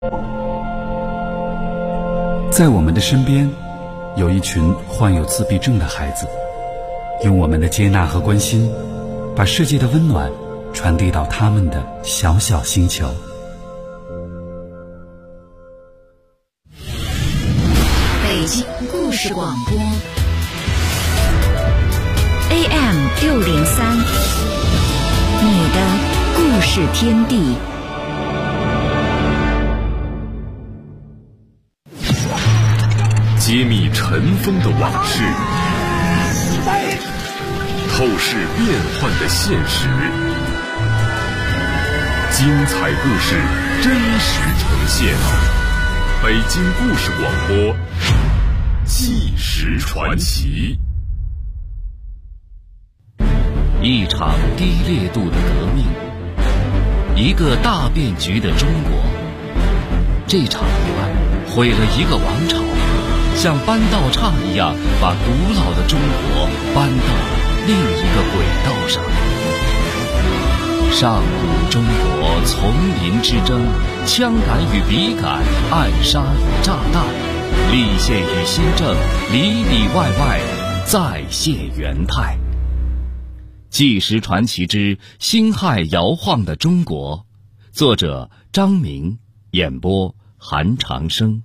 在我们的身边，有一群患有自闭症的孩子，用我们的接纳和关心，把世界的温暖传递到他们的小小星球。 北京故事广播 AM603，你的故事天地。 揭秘尘封的往事，透视变幻的现实，精彩故事真实呈现。北京故事广播，纪实传奇。 一场低烈度的革命，一个大变局的中国。这场意外毁了一个王朝，像搬道岔一样把古老的中国搬到了另一个轨道上。上古中国丛林之争，枪杆与笔杆，暗杀与炸弹，立宪与新政，里里外外再现元态。纪实传奇之辛亥摇晃的中国，作者张明，演播韩长生。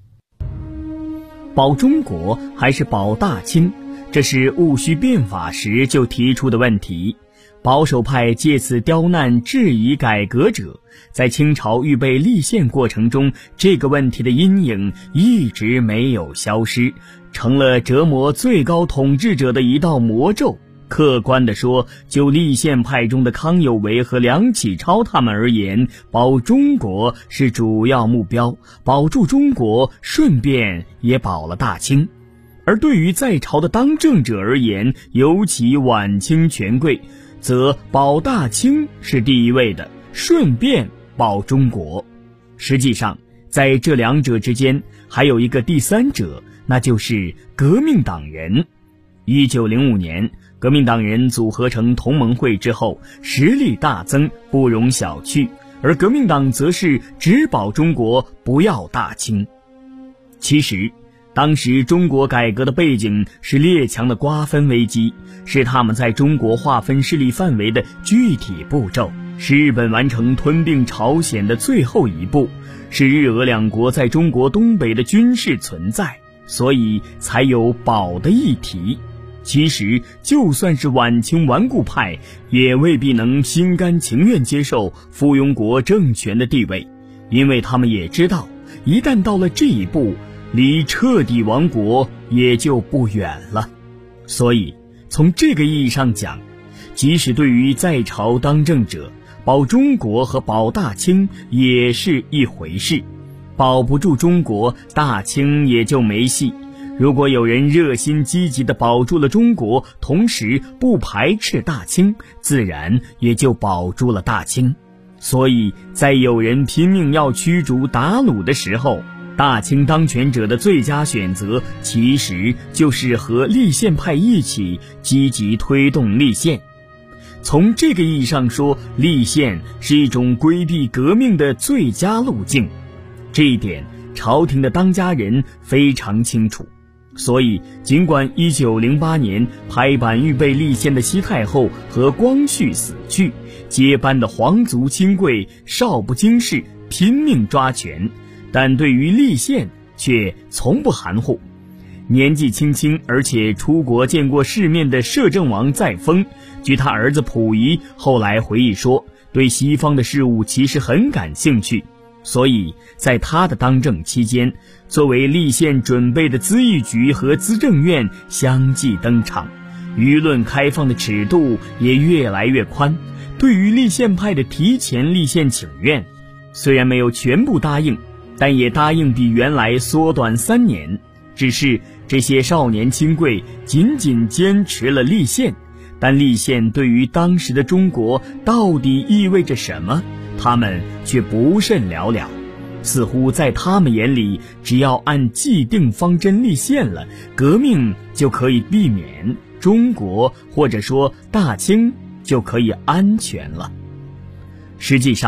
保中国还是保大清，这是戊戌变法时就提出的问题。保守派借此刁难质疑改革者，在清朝预备立宪过程中，这个问题的阴影一直没有消失，成了折磨最高统治者的一道魔咒。客观地说，就立宪派中的康有为和梁启超他们而言，保中国是主要目标，保住中国顺便也保了大清。而对于在朝的当政者而言，尤其晚清权贵，则保大清是第一位的，顺便保中国。实际上，在这两者之间还有一个第三者，那就是革命党人。1905年革命党人组合成同盟会之后，实力大增，不容小觑，而革命党则是只保中国，不要大清。其实当时中国改革的背景是列强的瓜分危机，是他们在中国划分势力范围的具体步骤，是日本完成吞并朝鲜的最后一步，是日俄两国在中国东北的军事存在，所以才有保的议题。其实就算是晚清顽固派，也未必能心甘情愿接受附庸国政权的地位，因为他们也知道，一旦到了这一步，离彻底亡国也就不远了。所以从这个意义上讲，即使对于在朝当政者，保中国和保大清也是一回事，保不住中国，大清也就没戏。如果有人热心积极地保住了中国，同时不排斥大清，自然也就保住了大清。所以在有人拼命要驱逐鞑虏的时候，大清当权者的最佳选择其实就是和立宪派一起积极推动立宪。从这个意义上说，立宪是一种规避革命的最佳路径，这一点朝廷的当家人非常清楚。所以尽管1908年拍板预备立宪的西太后和光绪死去，接班的皇族亲贵少不经事拼命抓权，但对于立宪却从不含糊。年纪轻轻而且出国见过世面的摄政王载沣，据他儿子溥仪后来回忆说，对西方的事物其实很感兴趣，所以在他的当政期间，作为立宪准备的咨议局和资政院相继登场，舆论开放的尺度也越来越宽。对于立宪派的提前立宪请愿，虽然没有全部答应，但也答应比原来缩短3年。只是这些少年亲贵仅仅坚持了立宪，但立宪对于当时的中国到底意味着什么，他们却不甚了了。似乎在他们眼里，只要按既定方针立宪了，革命就可以避免，中国或者说大清就可以安全了。实际上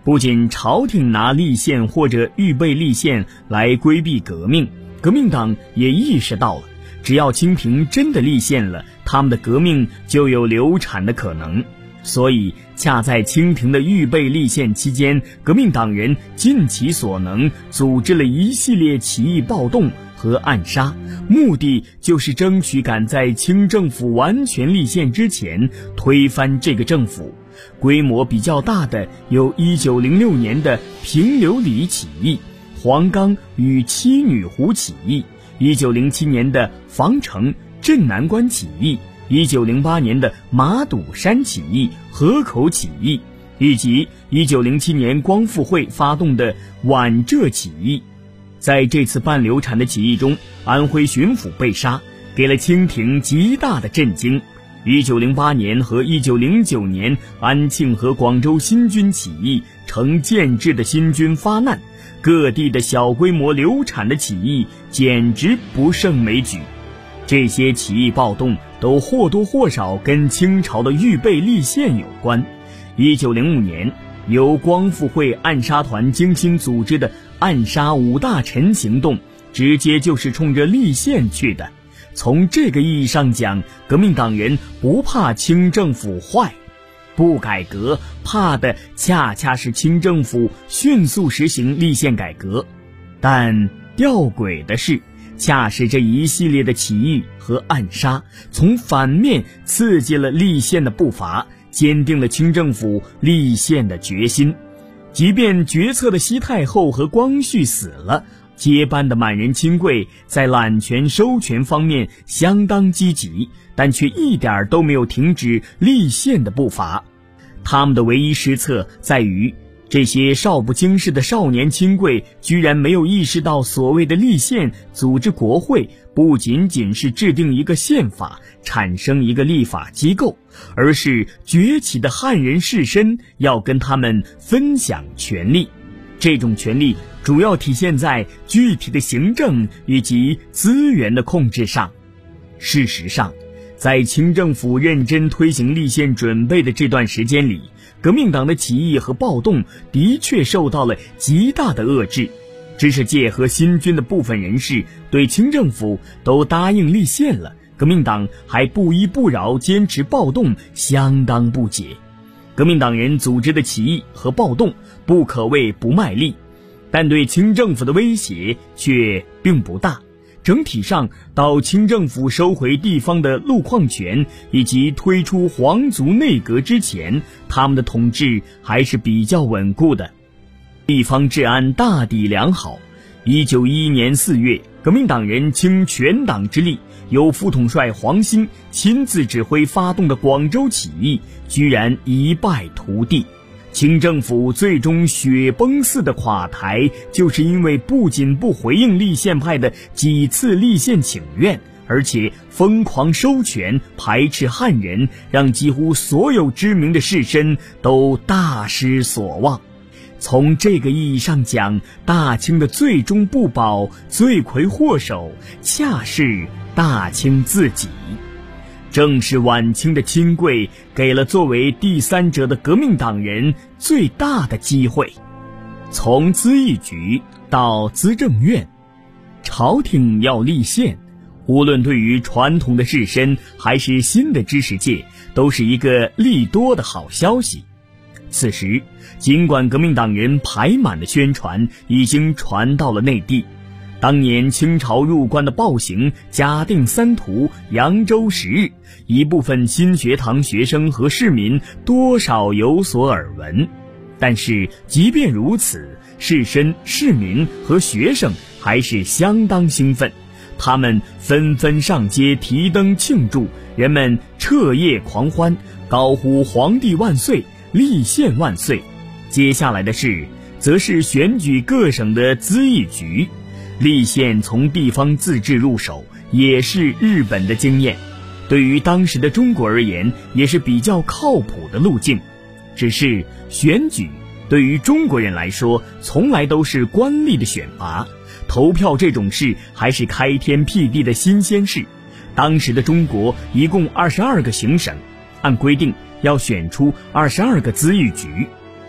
不仅朝廷拿立宪或者预备立宪来规避革命，革命党也意识到了，只要清廷真的立宪了，他们的革命就有流产的可能。所以恰在清廷的预备立宪期间，革命党人尽其所能组织了一系列起义暴动和暗杀，目的就是争取赶在清政府完全立宪之前推翻这个政府。规模比较大的有1906年的平流里起义、黄冈与七女湖起义、1907年的防城镇南关起义、1908年的马堵山起义、河口起义，以及1907年光复会发动的皖浙起义。在这次半流产的起义中，安徽巡抚被杀，给了清廷极大的震惊。1908年和1909年，安庆和广州新军起义，成建制的新军发难，各地的小规模流产的起义简直不胜枚举。这些起义暴动都或多或少跟清朝的预备立宪有关。1905年，由光复会暗杀团精心组织的暗杀五大臣行动，直接就是冲着立宪去的。从这个意义上讲，革命党人不怕清政府坏，不改革，怕的恰恰是清政府迅速实行立宪改革。但吊诡的是，恰是这一系列的起义和暗杀，从反面刺激了立宪的步伐，坚定了清政府立宪的决心。即便决策的西太后和光绪死了，接班的满人亲贵在揽权收权方面相当积极，但却一点都没有停止立宪的步伐。他们的唯一失策在于，这些少不经事的少年亲贵居然没有意识到，所谓的立宪组织国会不仅仅是制定一个宪法，产生一个立法机构，而是崛起的汉人士绅要跟他们分享权力。这种权力主要体现在具体的行政以及资源的控制上。事实上，在清政府认真推行立宪准备的这段时间里，革命党的起义和暴动的确受到了极大的遏制。知识界和新军的部分人士对清政府都答应立宪了，革命党还不依不饶坚持暴动，相当不解。革命党人组织的起义和暴动不可谓不卖力，但对清政府的威胁却并不大。整体上，到清政府收回地方的路况权以及推出皇族内阁之前，他们的统治还是比较稳固的，地方治安大抵良好。1911年4月，革命党人倾全党之力，由副统帅黄兴亲自指挥发动的广州起义，居然一败涂地。清政府最终雪崩似的垮台，就是因为不仅不回应立宪派的几次立宪请愿，而且疯狂收权，排斥汉人，让几乎所有知名的士绅都大失所望。从这个意义上讲，大清的最终不保，罪魁祸首恰是大清自己。正是晚清的亲贵给了作为第三者的革命党人最大的机会。从资议局到资政院，朝廷要立宪，无论对于传统的士绅还是新的知识界，都是一个利多的好消息。此时，尽管革命党人排满的宣传已经传到了内地，当年清朝入关的暴行嘉定3屠、扬州10日，一部分新学堂学生和市民多少有所耳闻。但是即便如此，士绅、市民和学生还是相当兴奋，他们纷纷上街提灯庆祝，人们彻夜狂欢，高呼皇帝万岁，立宪万岁。接下来的事则是选举各省的资议局。立宪从地方自治入手，也是日本的经验，对于当时的中国而言也是比较靠谱的路径。只是选举对于中国人来说从来都是官吏的选拔，投票这种事还是开天辟地的新鲜事。当时的中国一共22个行省，按规定要选出22个资议局，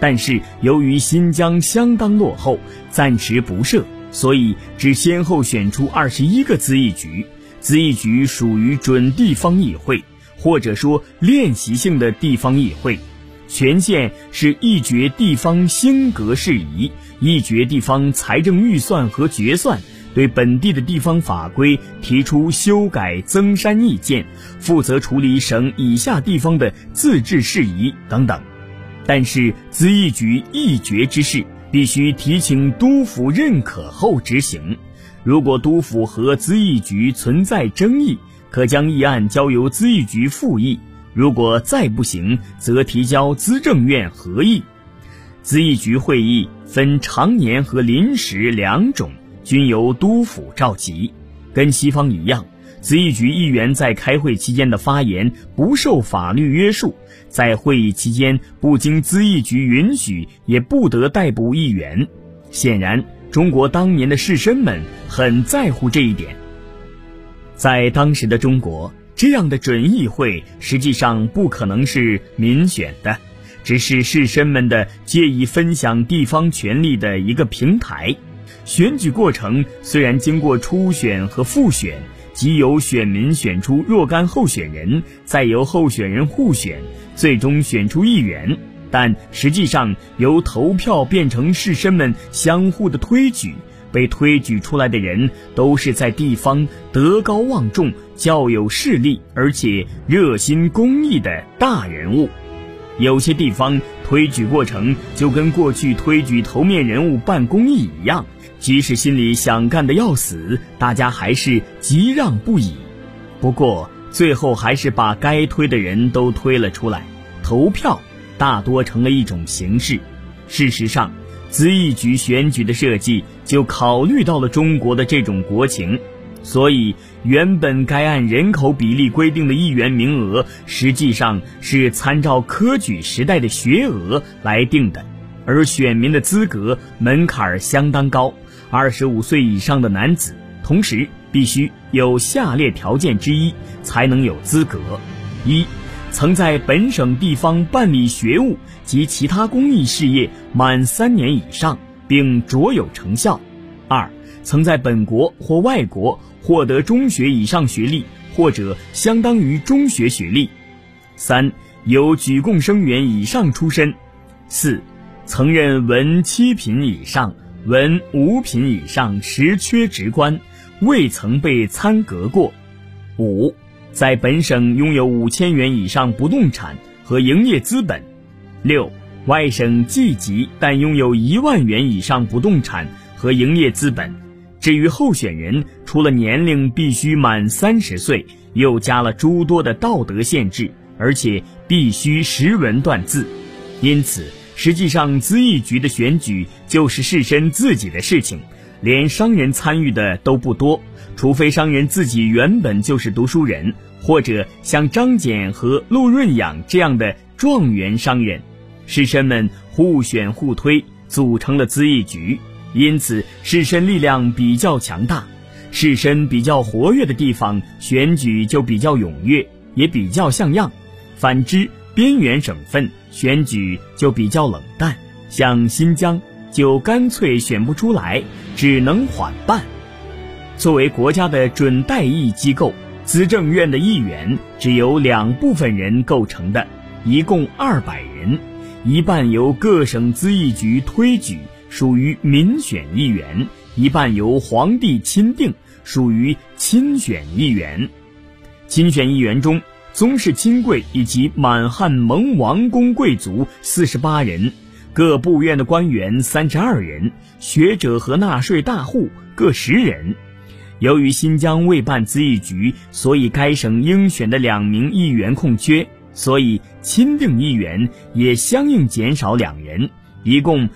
但是由于新疆相当落后，暂时不设，所以只先后选出21个咨议局。咨议局属于准地方议会，或者说练习性的地方议会，权限是议决地方兴革事宜，议决地方财政预算和决算，对本地的地方法规提出修改增删意见，负责处理省以下地方的自治事宜等等。但是咨议局议决之事必须提请督府认可后执行，如果督府和咨议局存在争议，可将议案交由咨议局复议，如果再不行，则提交资政院合议。咨议局会议分常年和临时两种，均由督府召集。跟西方一样，咨议局议员在开会期间的发言不受法律约束，在会议期间不经咨议局允许也不得逮捕议员。显然，中国当年的士绅们很在乎这一点。在当时的中国，这样的准议会实际上不可能是民选的，只是士绅们的借以分享地方权力的一个平台。选举过程虽然经过初选和复选，即由选民选出若干候选人，再由候选人互选，最终选出议员，但实际上由投票变成士绅们相互的推举，被推举出来的人都是在地方德高望重、较有势力而且热心公益的大人物。有些地方推举过程就跟过去推举头面人物办公益一样，即使心里想干得要死，大家还是急让不已。不过最后还是把该推的人都推了出来，投票大多成了一种形式。事实上，咨议局选举的设计就考虑到了中国的这种国情，所以原本该按人口比例规定的议员名额，实际上是参照科举时代的学额来定的，而选民的资格门槛相当高，25岁以上的男子，同时必须有下列条件之一才能有资格：一、曾在本省地方办理学务及其他公益事业满3年以上，并卓有成效；二、曾在本国或外国获得中学以上学历或者相当于中学学历；三、有举贡生员以上出身；四、曾任文7品以上、文5品以上实缺职官，未曾被参革过；五、在本省拥有5000元以上不动产和营业资本；六、外省寄籍但拥有1万元以上不动产和营业资本。至于候选人，除了年龄必须满30岁，又加了诸多的道德限制，而且必须识文断字。因此，实际上咨议局的选举就是士绅自己的事情，连商人参与的都不多，除非商人自己原本就是读书人，或者像张謇和陆润养这样的状元商人。士绅们互选互推，组成了咨议局，因此士绅力量比较强大。士绅比较活跃的地方，选举就比较踊跃，也比较像样。反之，边缘省份选举就比较冷淡，像新疆就干脆选不出来，只能缓办。作为国家的准代议机构，资政院的议员只由2部分人构成的，一共200人，一半由各省咨议局推举，属于民选议员，一半由皇帝钦定，属于亲选议员。亲选议员中，宗室亲贵以及满汉蒙王公贵族48人，各部院的官员32人，学者和纳税大户各10人。由于新疆未办咨议局，所以该省应选的2名议员空缺，所以钦定议员也相应减少2人，一共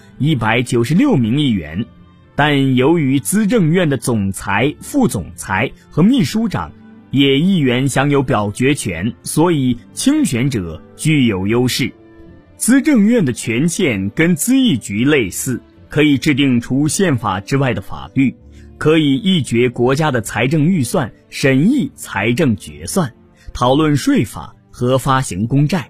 196名议员。但由于资政院的总裁、副总裁和秘书长也议员享有表决权，所以清选者具有优势。资政院的权限跟咨议局类似，可以制定除宪法之外的法律，可以议决国家的财政预算，审议财政决算，讨论税法和发行公债。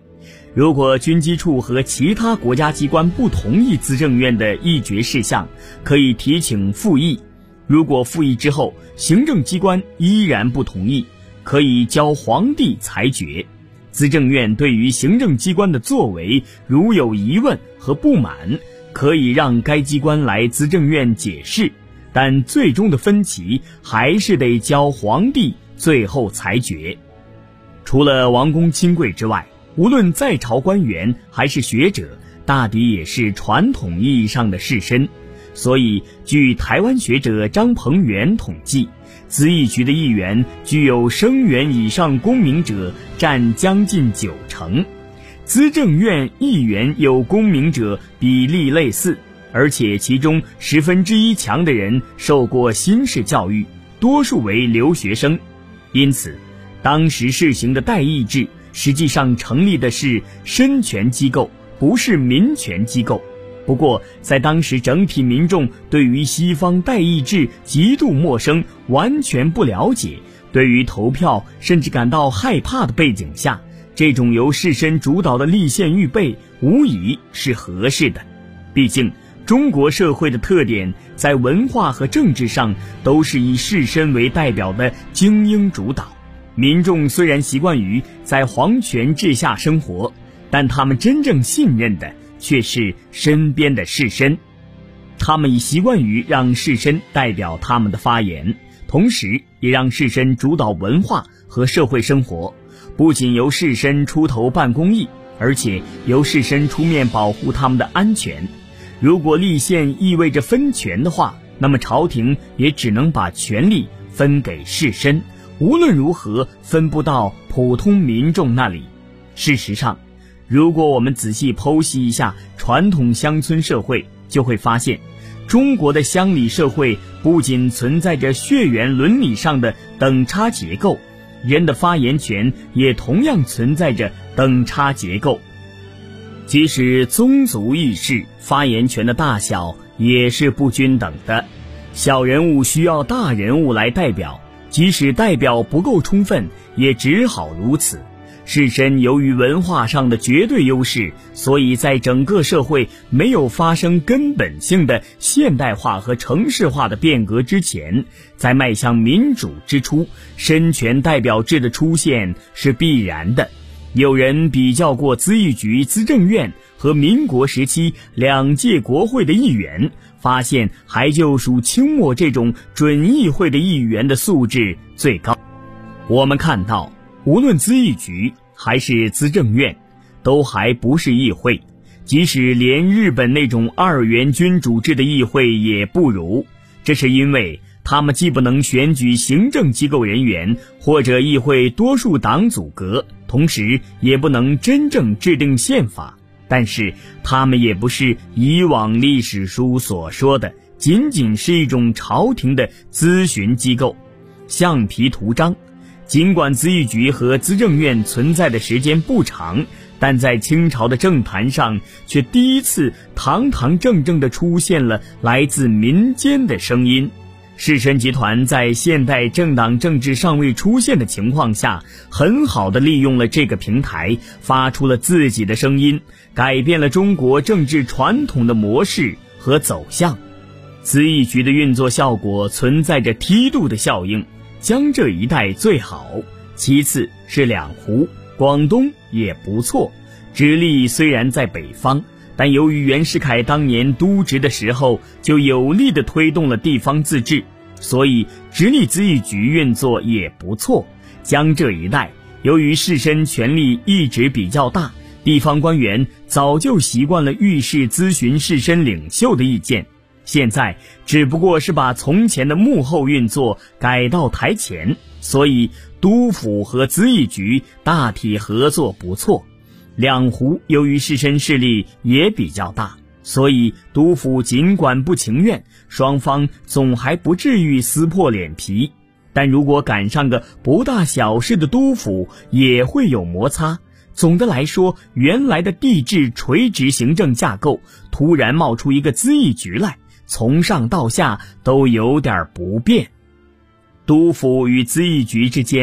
如果军机处和其他国家机关不同意资政院的议决事项，可以提请复议。如果复议之后，行政机关依然不同意，可以交皇帝裁决。资政院对于行政机关的作为如有疑问和不满，可以让该机关来资政院解释，但最终的分歧还是得交皇帝最后裁决。除了王公亲贵之外，无论在朝官员还是学者，大抵也是传统意义上的士绅。所以据台湾学者张鹏元统计，资议局的议员具有生员以上公民者占将近90%，资政院议员有公民者比例类似，而且其中1/10强的人受过新式教育，多数为留学生。因此当时试行的代议制实际上成立的是绅权机构，不是民权机构。不过在当时整体民众对于西方代议制极度陌生，完全不了解，对于投票甚至感到害怕的背景下，这种由士绅主导的立宪预备无疑是合适的。毕竟中国社会的特点在文化和政治上都是以士绅为代表的精英主导，民众虽然习惯于在皇权治下生活，但他们真正信任的却是身边的士绅。他们已习惯于让士绅代表他们的发言，同时也让士绅主导文化和社会生活，不仅由士绅出头办公益，而且由士绅出面保护他们的安全。如果立宪意味着分权的话，那么朝廷也只能把权力分给士绅，无论如何分不到普通民众那里。事实上，如果我们仔细剖析一下传统乡村社会，就会发现中国的乡里社会不仅存在着血缘伦理上的等差结构，人的发言权也同样存在着等差结构。即使宗族议事，发言权的大小也是不均等的。小人物需要大人物来代表，即使代表不够充分，也只好如此。士绅由于文化上的绝对优势，所以在整个社会没有发生根本性的现代化和城市化的变革之前，在迈向民主之初，绅权代表制的出现是必然的。有人比较过资议局、资政院和民国时期2届国会的议员，发现还就属清末这种准议会的议员的素质最高。我们看到无论资议局还是资政院都还不是议会，即使连日本那种2元君主制的议会也不如。这是因为他们既不能选举行政机构人员或者议会多数党组阁，同时也不能真正制定宪法，但是他们也不是以往历史书所说的仅仅是一种朝廷的咨询机构，橡皮图章。尽管资议局和资政院存在的时间不长，但在清朝的政坛上却第一次堂堂正正地出现了来自民间的声音。士绅集团在现代政党政治尚未出现的情况下，很好地利用了这个平台，发出了自己的声音，改变了中国政治传统的模式和走向。资议局的运作效果存在着梯度的效应，江浙一带最好，其次是两湖，广东也不错。直隶虽然在北方，但由于袁世凯当年督职的时候就有力地推动了地方自治，所以直隶资议局运作也不错。江浙一带由于士绅权力一直比较大，地方官员早就习惯了遇事咨询士绅领袖的意见，现在只不过是把从前的幕后运作改到台前，所以督府和资议局大体合作不错。两湖由于士绅势力也比较大，所以督府尽管不情愿，双方总还不至于撕破脸皮，但如果赶上个不大小事的督府，也会有摩擦。总的来说，原来的地质垂直行政架构突然冒出一个资议局来，从上到下都有点不便。督府与资议局之间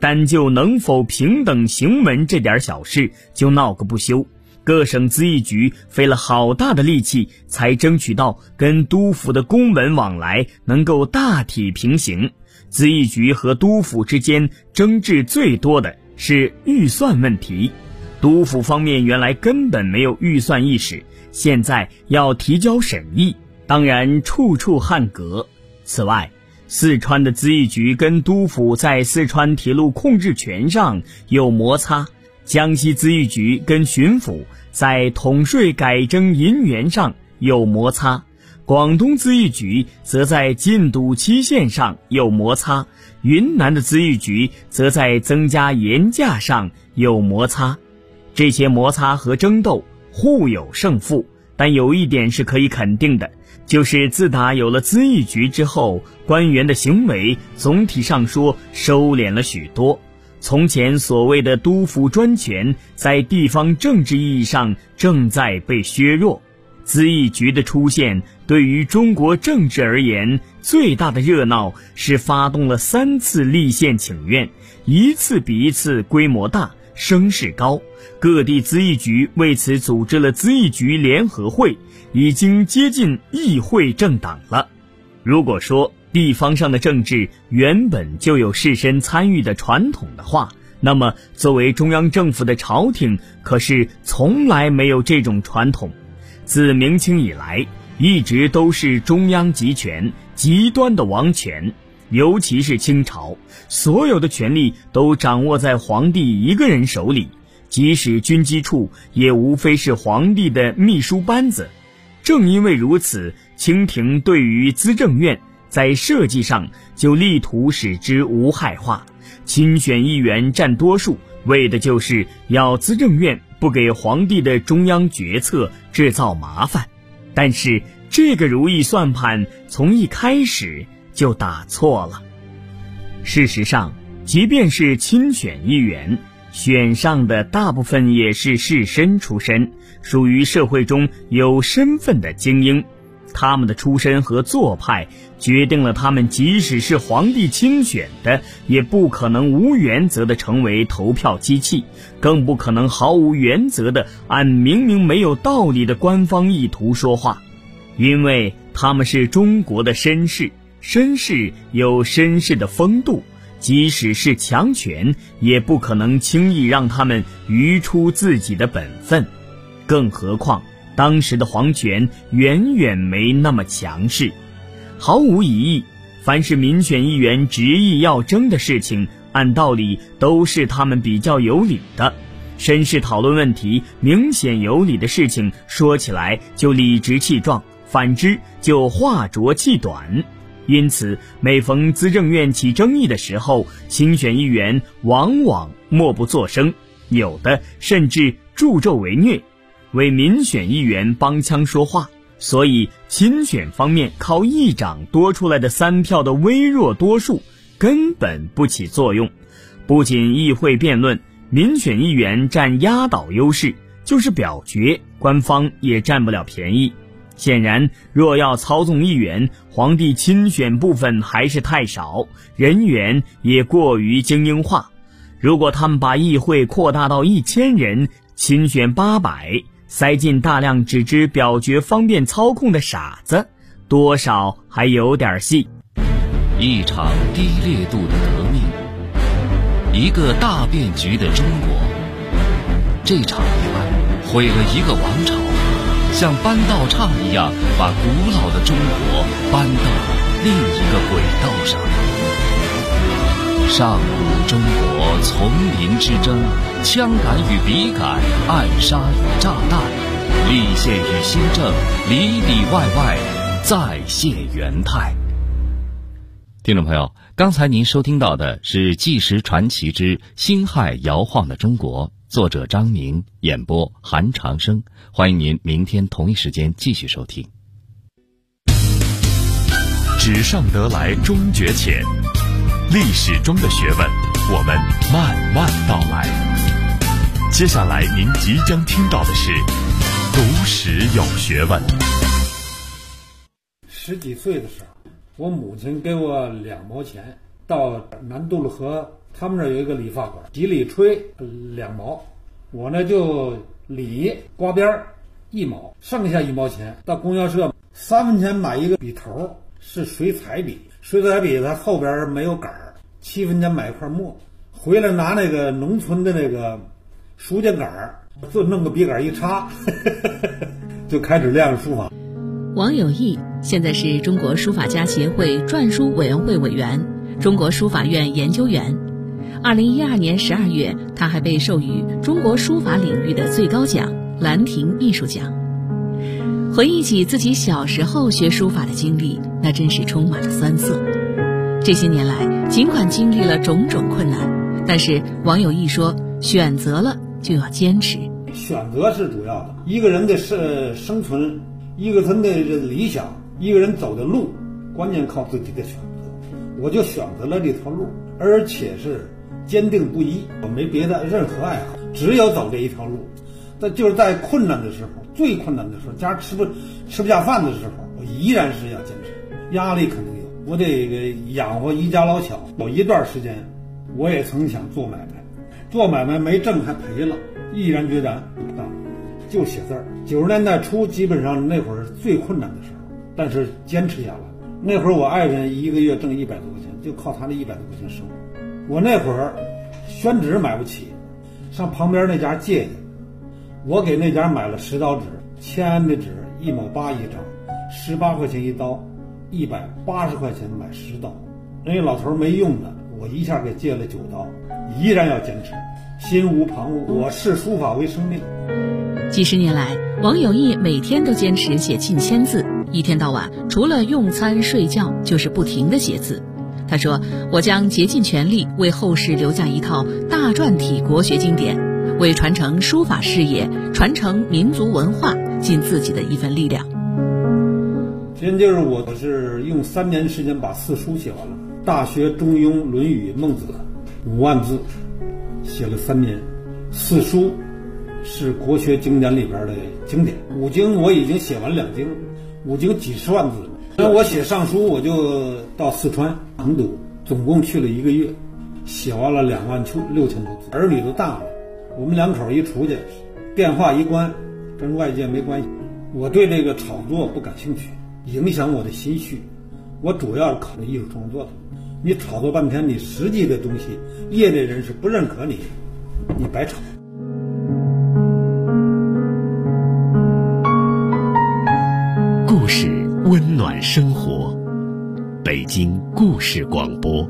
单就能否平等行文这点小事就闹个不休。各省咨议局费了好大的力气，才争取到跟督府的公文往来能够大体平行。咨议局和督府之间争执最多的是预算问题。督府方面原来根本没有预算意识，现在要提交审议，当然处处汉格。此外，四川的咨议局跟督府在四川铁路控制权上有摩擦，江西咨议局跟巡抚在统税改征银元上有摩擦，广东咨议局则在禁赌期限上有摩擦，云南的咨议局则在增加盐价上有摩擦。这些摩擦和争斗互有胜负，但有一点是可以肯定的，就是自打有了咨议局之后，官员的行为总体上说收敛了许多。从前所谓的督府专权，在地方政治意义上正在被削弱。咨议局的出现对于中国政治而言，最大的热闹是发动了3次立宪请愿，一次比一次规模大，声势高。各地咨议局为此组织了咨议局联合会，已经接近议会政党了。如果说地方上的政治原本就有士绅参与的传统的话，那么作为中央政府的朝廷可是从来没有这种传统。自明清以来，一直都是中央集权，极端的王权。尤其是清朝，所有的权力都掌握在皇帝一个人手里，即使军机处也无非是皇帝的秘书班子。正因为如此，清廷对于资政院在设计上就力图使之无害化，亲选议员占多数，为的就是要资政院不给皇帝的中央决策制造麻烦。但是这个如意算盘从一开始就打错了。事实上，即便是亲选议员，选上的大部分也是士绅出身，属于社会中有身份的精英。他们的出身和做派决定了他们即使是皇帝亲选的，也不可能无原则的成为投票机器，更不可能毫无原则的按明明没有道理的官方意图说话。因为他们是中国的绅士，绅士有绅士的风度，即使是强权也不可能轻易让他们逾出自己的本分。更何况当时的皇权远远没那么强势。毫无疑义，凡是民选议员执意要争的事情，按道理都是他们比较有理的。绅士讨论问题明显有理的事情，说起来就理直气壮，反之就话拙气短。因此每逢资政院起争议的时候，亲选议员往往默不作声，有的甚至助纣为虐，为民选议员帮腔说话。所以亲选方面靠议长多出来的3票的微弱多数根本不起作用。不仅议会辩论民选议员占压倒优势，就是表决官方也占不了便宜。显然若要操纵议员，皇帝亲选部分还是太少，人员也过于精英化。如果他们把议会扩大到1000人，亲选800，塞进大量只知表决方便操控的傻子，多少还有点戏。 一场低烈度的革命，一个大变局的中国。这场意外毁了一个王朝，像搬道岔一样把古老的中国搬到另一个轨道上。上古中国丛林之争，枪杆与笔杆，暗杀与炸弹，立宪与新政，里里外外再现元态。听众朋友，刚才您收听到的是《纪实传奇之辛亥摇晃的中国》，作者张明，演播韩长生。欢迎您明天同一时间继续收听。 纸上得来终觉浅，历史中的学问，我们慢慢道来。接下来您即将听到的是读史有学问。 10几岁的时候，我母亲给我2毛钱，到南渡路河他们这有一个理发馆，几里吹2毛，我呢就理刮边1毛，剩下1毛钱到供销社3分钱买一个笔头，是水彩笔，水彩笔它后边没有杆儿，7分钱买一块墨，回来拿那个农村的那个书架杆儿，就弄个笔杆一插就开始练书法。 王有义现在是中国书法家协会篆书委员会委员、中国书法院研究员。2012年12月，他还被授予中国书法领域的最高奖兰亭艺术奖。回忆起自己小时候学书法的经历，那真是充满了酸涩。这些年来，尽管经历了种种困难，但是王有义说，选择了就要坚持。 选择是主要的，一个人的生存，一个人的理想，一个人走的路，关键靠自己的选择。我就选择了这条路，而且是坚定不移，我没别的任何爱好，只有走这一条路。但就是在困难的时候，最困难的时候，家吃不下饭的时候，我依然是要坚持。压力肯定有，我得养活一家老小。有一段时间，我也曾想做买卖，做买卖没挣还赔了，毅然决然不干，就写字儿。90年代初，基本上那会儿最困难的时候，但是坚持下来。那会儿我爱人一个月挣100多块钱，就靠他那100多块钱生活。我那会儿宣纸买不起，上旁边那家借去，我给那家买了10刀纸，签的纸1毛8一张，18块钱一刀，180块钱买10刀。人家老头没用的，我一下给借了9刀，依然要坚持，心无旁骛，我视书法为生命。 几十年来，王有义每天都坚持写近1000字，一天到晚除了用餐睡觉就是不停地写字。他说，我将竭尽全力为后世留下一套大篆体国学经典，为传承书法事业、传承民族文化尽自己的一份力量。 真就是我是用3年时间把4书写完了，《大学》《中庸》《论语》《孟子》5万字，写了3年。4书是国学经典里边的经典，5经我已经写完2经，5经几十万字。那我写上书，我就到四川成都，总共去了1个月，写完了26000多字。儿女都大了，我们2口一出去，电话一关，跟外界没关系。我对这个炒作不感兴趣，影响我的心绪。我主要是考虑艺术创作的。你炒作半天，你实际的东西，业内人士不认可你，你白炒。 故事温暖生活，北京故事广播。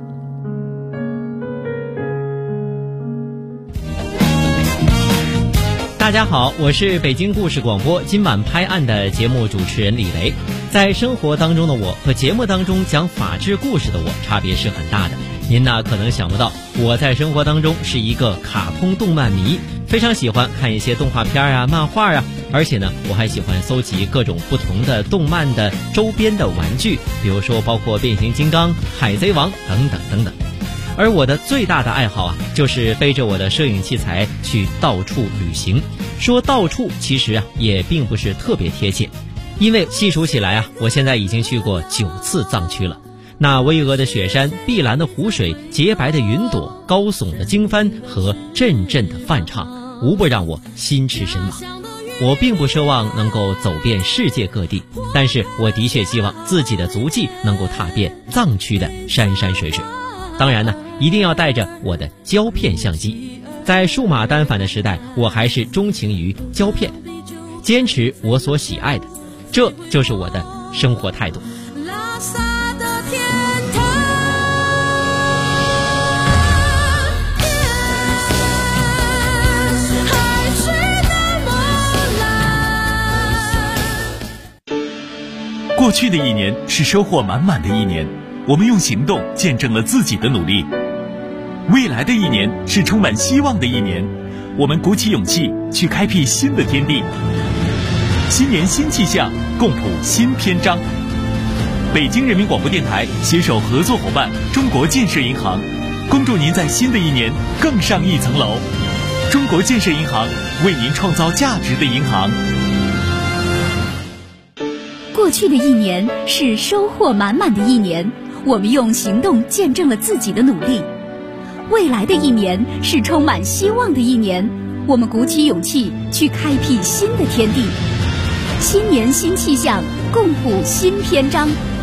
大家好，我是北京故事广播今晚拍案的节目主持人李雷。在生活当中的我和节目当中讲法治故事的我差别是很大的。您呢可能想不到，我在生活当中是一个卡通动漫迷，非常喜欢看一些动画片啊、漫画啊，而且呢我还喜欢搜集各种不同的动漫的周边的玩具，比如说包括变形金刚、海贼王等等等等。而我的最大的爱好啊，就是背着我的摄影器材去到处旅行。说到处其实啊也并不是特别贴切，因为细数起来啊，我现在已经去过9次藏区了。那巍峨的雪山、碧蓝的湖水、洁白的云朵、高耸的经幡和阵阵的梵唱，无不让我心驰神往。我并不奢望能够走遍世界各地，但是我的确希望自己的足迹能够踏遍藏区的山山水水。当然呢，一定要带着我的胶片相机。在数码单反的时代，我还是钟情于胶片，坚持我所喜爱的，这就是我的生活态度。 过去的1年是收获满满的1年，我们用行动见证了自己的努力。未来的1年是充满希望的1年，我们鼓起勇气去开辟新的天地。新年新气象，共谱新篇章。北京人民广播电台携手合作伙伴中国建设银行，恭祝您在新的1年更上一层楼。中国建设银行，为您创造价值的银行。 过去的1年是收获满满的1年，我们用行动见证了自己的努力。 未来的一年是充满希望的一年，我们鼓起勇气去开辟新的天地。新年新气象，共谱新篇章。